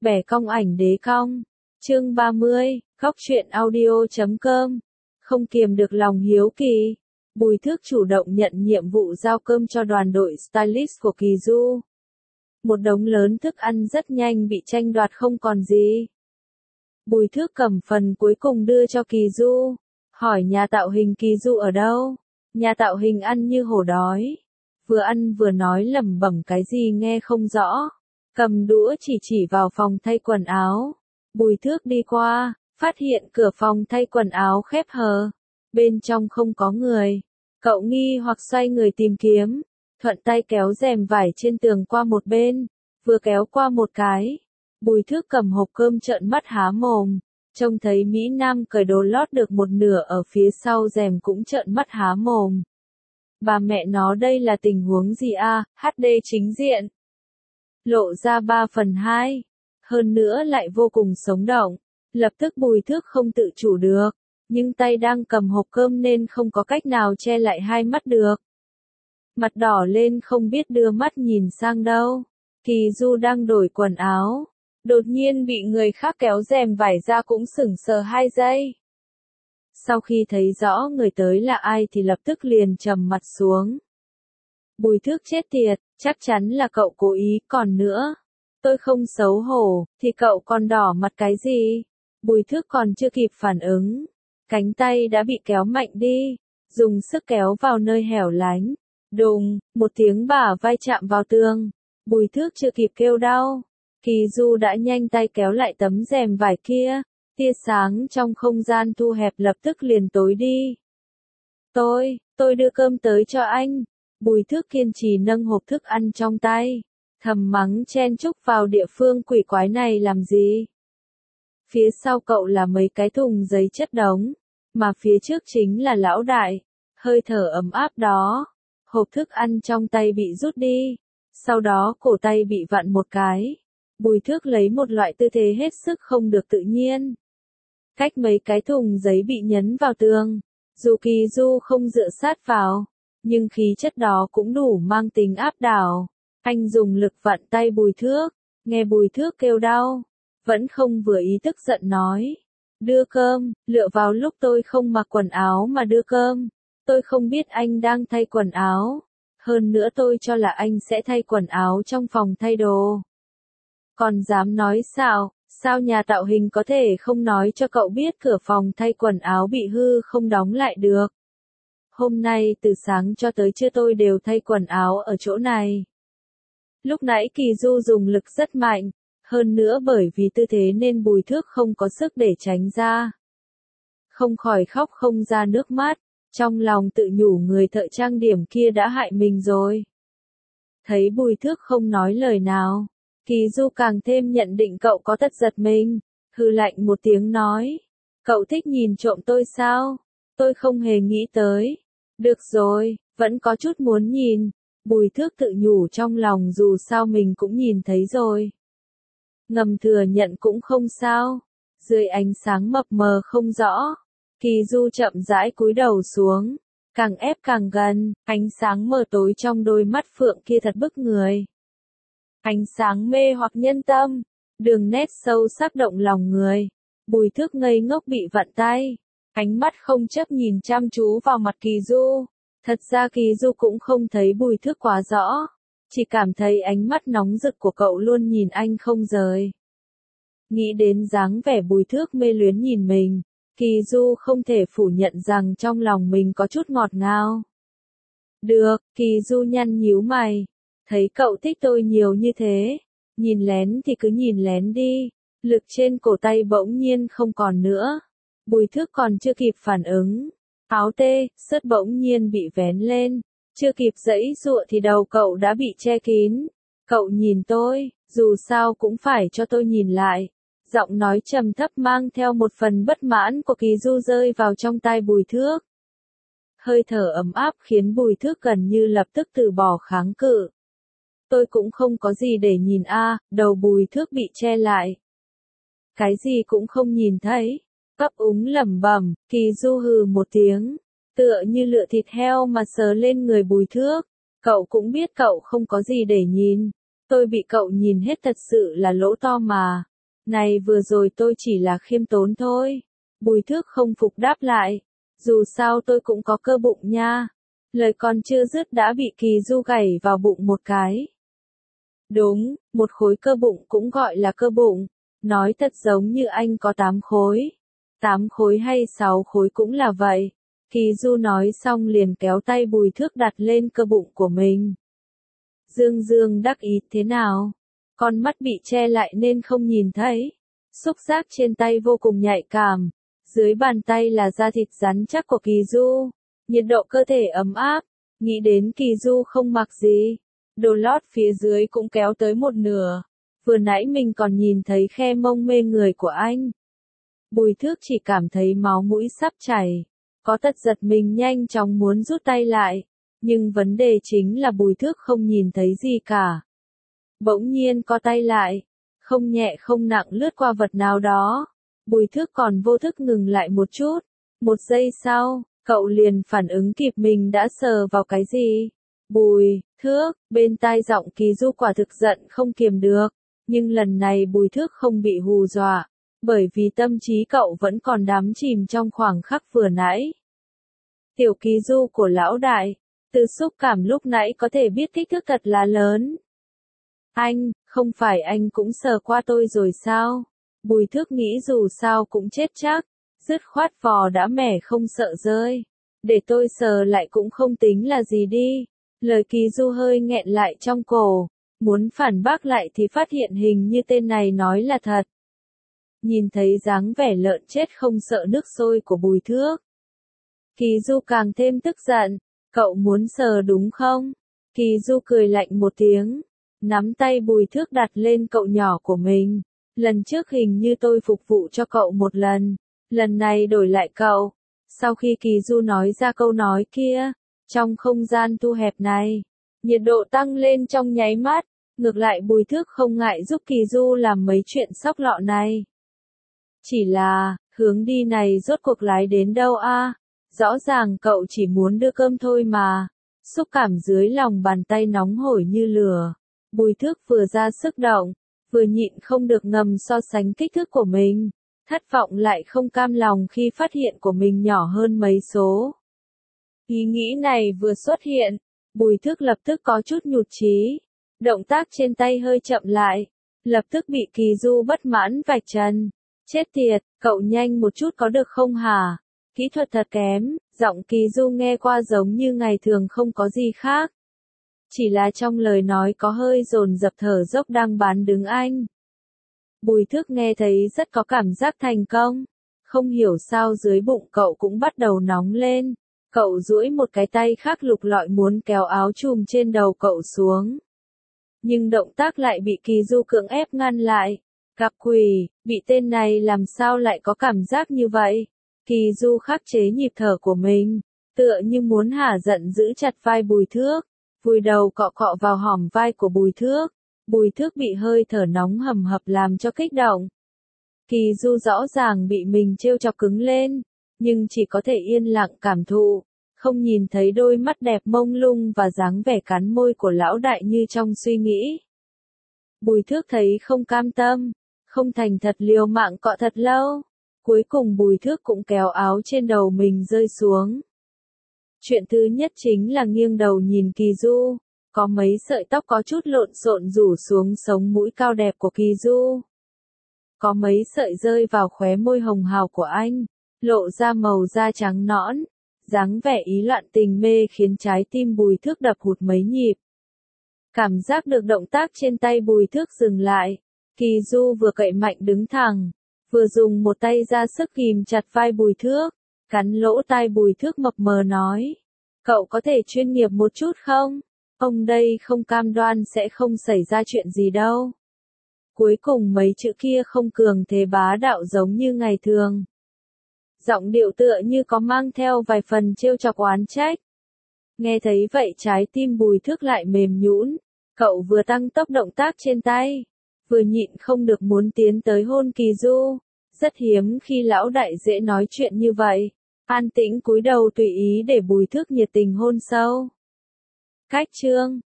Bẻ cong ảnh đế cong. Chương 30, góc truyện audio.com. Không kiềm được lòng hiếu kỳ, Bùi Thước chủ động nhận nhiệm vụ giao cơm cho đoàn đội stylist của Kỳ Du. Một đống lớn thức ăn rất nhanh bị tranh đoạt không còn gì. Bùi Thước cầm phần cuối cùng đưa cho Kỳ Du, hỏi nhà tạo hình Kỳ Du ở đâu. Nhà tạo hình ăn như hổ đói, vừa ăn vừa nói lẩm bẩm cái gì nghe không rõ, cầm đũa chỉ vào phòng thay quần áo. Bùi Thước đi qua, phát hiện cửa phòng thay quần áo khép hờ, bên trong không có người. Cậu nghi hoặc xoay người tìm kiếm, thuận tay kéo rèm vải trên tường qua một bên, vừa kéo qua một cái. Bùi Thước cầm hộp cơm trợn mắt há mồm, trông thấy Mỹ Nam cởi đồ lót được một nửa ở phía sau rèm cũng trợn mắt há mồm. Bà mẹ nó đây là tình huống gì a? HD chính diện. Lộ ra 3/2. Hơn nữa lại vô cùng sống động. Lập tức Bùi Thước không tự chủ được, nhưng tay đang cầm hộp cơm nên không có cách nào che lại hai mắt được. Mặt đỏ lên không biết đưa mắt nhìn sang đâu. Kỳ Du đang đổi quần áo, đột nhiên bị người khác kéo rèm vải ra cũng sững sờ 2 giây. Sau khi thấy rõ người tới là ai thì lập tức liền trầm mặt xuống. Bùi Thước chết tiệt, chắc chắn là cậu cố ý, còn nữa. Tôi không xấu hổ, thì cậu còn đỏ mặt cái gì? Bùi Thước còn chưa kịp phản ứng, cánh tay đã bị kéo mạnh đi, dùng sức kéo vào nơi hẻo lánh. Đùng, một tiếng bả vai chạm vào tường. Bùi Thước chưa kịp kêu đau, Kỳ Du đã nhanh tay kéo lại tấm rèm vải kia. Tia sáng trong không gian thu hẹp lập tức liền tối đi. Tôi đưa cơm tới cho anh. Bùi Thước kiên trì nâng hộp thức ăn trong tay, thầm mắng chen chúc vào địa phương quỷ quái này làm gì. Phía sau cậu là mấy cái thùng giấy chất đống, mà phía trước chính là lão đại. Hơi thở ấm áp đó. Hộp thức ăn trong tay bị rút đi, sau đó cổ tay bị vặn một cái. Bùi Thước lấy một loại tư thế hết sức không được tự nhiên. Cách mấy cái thùng giấy bị nhấn vào tường, dù Kỳ Du không dựa sát vào, nhưng khí chất đó cũng đủ mang tính áp đảo. Anh dùng lực vặn tay Bùi Thước, nghe Bùi Thước kêu đau, vẫn không vừa ý tức giận nói. Đưa cơm, lựa vào lúc tôi không mặc quần áo mà đưa cơm. Tôi không biết anh đang thay quần áo. Hơn nữa tôi cho là anh sẽ thay quần áo trong phòng thay đồ. Còn dám nói sao nhà tạo hình có thể không nói cho cậu biết cửa phòng thay quần áo bị hư không đóng lại được. Hôm nay từ sáng cho tới trưa tôi đều thay quần áo ở chỗ này. Lúc nãy Kỳ Du dùng lực rất mạnh, hơn nữa bởi vì tư thế nên Bùi Thước không có sức để tránh ra. Không khỏi khóc không ra nước mắt, trong lòng tự nhủ người thợ trang điểm kia đã hại mình rồi. Thấy Bùi Thước không nói lời nào, Kỳ Du càng thêm nhận định cậu có tật giật mình, hừ lạnh một tiếng nói. Cậu thích nhìn trộm tôi sao? Tôi không hề nghĩ tới. Được rồi, vẫn có chút muốn nhìn. Bùi Thước tự nhủ trong lòng dù sao mình cũng nhìn thấy rồi. Ngầm thừa nhận cũng không sao. Dưới ánh sáng mập mờ không rõ, Kỳ Du chậm rãi cúi đầu xuống, càng ép càng gần, ánh sáng mờ tối trong đôi mắt phượng kia thật bức người. Ánh sáng mê hoặc nhân tâm, đường nét sâu sắc động lòng người. Bùi Thước ngây ngốc bị vặn tay, ánh mắt không chấp nhìn chăm chú vào mặt Kỳ Du. Thật ra Kỳ Du cũng không thấy Bùi Thước quá rõ, chỉ cảm thấy ánh mắt nóng rực của cậu luôn nhìn anh không rời. Nghĩ đến dáng vẻ Bùi Thước mê luyến nhìn mình, Kỳ Du không thể phủ nhận rằng trong lòng mình có chút ngọt ngào. Được, Kỳ Du nhăn nhíu mày. Thấy cậu thích tôi nhiều như thế, nhìn lén thì cứ nhìn lén đi. Lực trên cổ tay bỗng nhiên không còn nữa. Bùi Thước còn chưa kịp phản ứng, áo tê, sớt bỗng nhiên bị vén lên. Chưa kịp giãy giụa thì đầu cậu đã bị che kín. Cậu nhìn tôi, dù sao cũng phải cho tôi nhìn lại. Giọng nói trầm thấp mang theo một phần bất mãn của Kỳ Du rơi vào trong tai Bùi Thước. Hơi thở ấm áp khiến Bùi Thước gần như lập tức từ bỏ kháng cự. Tôi cũng không có gì để nhìn đầu Bùi Thước bị che lại. Cái gì cũng không nhìn thấy. Ấp úng lẩm bẩm, Kỳ Du hừ một tiếng, tựa như lựa thịt heo mà sờ lên người Bùi Thước. Cậu cũng biết cậu không có gì để nhìn. Tôi bị cậu nhìn hết thật sự là lỗ to mà. Này vừa rồi tôi chỉ là khiêm tốn thôi. Bùi Thước không phục đáp lại. Dù sao tôi cũng có cơ bụng nha. Lời còn chưa dứt đã bị Kỳ Du gảy vào bụng một cái. Đúng, một khối cơ bụng cũng gọi là cơ bụng. Nói thật giống như anh có 8 khối. 8 khối hay 6 khối cũng là vậy. Kỳ Du nói xong liền kéo tay Bùi Thước đặt lên cơ bụng của mình. Dương Dương đắc ý thế nào? Con mắt bị che lại nên không nhìn thấy. Xúc giác trên tay vô cùng nhạy cảm. Dưới bàn tay là da thịt rắn chắc của Kỳ Du. Nhiệt độ cơ thể ấm áp. Nghĩ đến Kỳ Du không mặc gì. Đồ lót phía dưới cũng kéo tới một nửa. Vừa nãy mình còn nhìn thấy khe mông mê người của anh. Bùi Thước chỉ cảm thấy máu mũi sắp chảy. Có tật giật mình nhanh chóng muốn rút tay lại. Nhưng vấn đề chính là Bùi Thước không nhìn thấy gì cả. Bỗng nhiên co tay lại. Không nhẹ không nặng lướt qua vật nào đó. Bùi Thước còn vô thức ngừng lại một chút. Một giây sau, cậu liền phản ứng kịp mình đã sờ vào cái gì. Bùi Thước, bên tai giọng Kỳ Du quả thực giận không kiềm được. Nhưng lần này Bùi Thước không bị hù dọa. Bởi vì tâm trí cậu vẫn còn đắm chìm trong khoảng khắc vừa nãy. Tiểu Kỳ Du của lão đại, từ xúc cảm lúc nãy có thể biết kích thước thật là lớn. Anh, không phải anh cũng sờ qua tôi rồi sao? Bùi Thước nghĩ dù sao cũng chết chắc, dứt khoát vò đã mẻ không sợ rơi. Để tôi sờ lại cũng không tính là gì đi. Lời Kỳ Du hơi nghẹn lại trong cổ, muốn phản bác lại thì phát hiện hình như tên này nói là thật. Nhìn thấy dáng vẻ lợn chết không sợ nước sôi của Bùi Thước. Kỳ Du càng thêm tức giận, cậu muốn sờ đúng không? Kỳ Du cười lạnh một tiếng, nắm tay Bùi Thước đặt lên cậu nhỏ của mình. Lần trước hình như tôi phục vụ cho cậu một lần này đổi lại cậu. Sau khi Kỳ Du nói ra câu nói kia, trong không gian thu hẹp này, nhiệt độ tăng lên trong nháy mắt, ngược lại Bùi Thước không ngại giúp Kỳ Du làm mấy chuyện sóc lọ này. Chỉ là, hướng đi này rốt cuộc lái đến đâu a? Rõ ràng cậu chỉ muốn đưa cơm thôi mà. Xúc cảm dưới lòng bàn tay nóng hổi như lửa. Bùi Thước vừa ra sức động, vừa nhịn không được ngầm so sánh kích thước của mình. Thất vọng lại không cam lòng khi phát hiện của mình nhỏ hơn mấy số. Ý nghĩ này vừa xuất hiện, Bùi Thước lập tức có chút nhụt chí. Động tác trên tay hơi chậm lại, lập tức bị Kỳ Du bất mãn vạch trần. Chết tiệt, cậu nhanh một chút có được không hả? Kỹ thuật thật kém, giọng Kỳ Du nghe qua giống như ngày thường không có gì khác. Chỉ là trong lời nói có hơi dồn dập thở dốc đang bán đứng anh. Bùi Thước nghe thấy rất có cảm giác thành công. Không hiểu sao dưới bụng cậu cũng bắt đầu nóng lên. Cậu duỗi một cái tay khác lục lọi muốn kéo áo chùm trên đầu cậu xuống. Nhưng động tác lại bị Kỳ Du cưỡng ép ngăn lại. Gặp quỷ, bị tên này làm sao lại có cảm giác như vậy? Kỳ Du khắc chế nhịp thở của mình, tựa như muốn hả giận giữ chặt vai Bùi Thước, vùi đầu cọ cọ vào hõm vai của Bùi Thước. Bùi Thước bị hơi thở nóng hầm hập làm cho kích động. Kỳ Du rõ ràng bị mình trêu chọc cứng lên, nhưng chỉ có thể yên lặng cảm thụ, không nhìn thấy đôi mắt đẹp mông lung và dáng vẻ cắn môi của lão đại như trong suy nghĩ. Bùi Thước thấy không cam tâm, không thành thật liều mạng cọ thật lâu. Cuối cùng Bùi Thước cũng kéo áo trên đầu mình rơi xuống. Chuyện thứ nhất chính là nghiêng đầu nhìn Kỳ Du, có mấy sợi tóc có chút lộn xộn rủ xuống sống mũi cao đẹp của Kỳ Du. Có mấy sợi rơi vào khóe môi hồng hào của anh, lộ ra màu da trắng nõn, dáng vẻ ý loạn tình mê khiến trái tim Bùi Thước đập hụt mấy nhịp. Cảm giác được động tác trên tay Bùi Thước dừng lại, Kỳ Du vừa cậy mạnh đứng thẳng, vừa dùng một tay ra sức ghìm chặt vai Bùi Thước, cắn lỗ tai Bùi Thước mập mờ nói. Cậu có thể chuyên nghiệp một chút không? Ông đây không cam đoan sẽ không xảy ra chuyện gì đâu. Cuối cùng mấy chữ kia không cường thế bá đạo giống như ngày thường. Giọng điệu tựa như có mang theo vài phần trêu chọc oán trách. Nghe thấy vậy trái tim Bùi Thước lại mềm nhũn. Cậu vừa tăng tốc động tác trên tay, vừa nhịn không được muốn tiến tới hôn Kỳ Du. Rất hiếm khi lão đại dễ nói chuyện như vậy. An tĩnh cúi đầu tùy ý để Bùi Thước nhiệt tình hôn sâu. Cách chương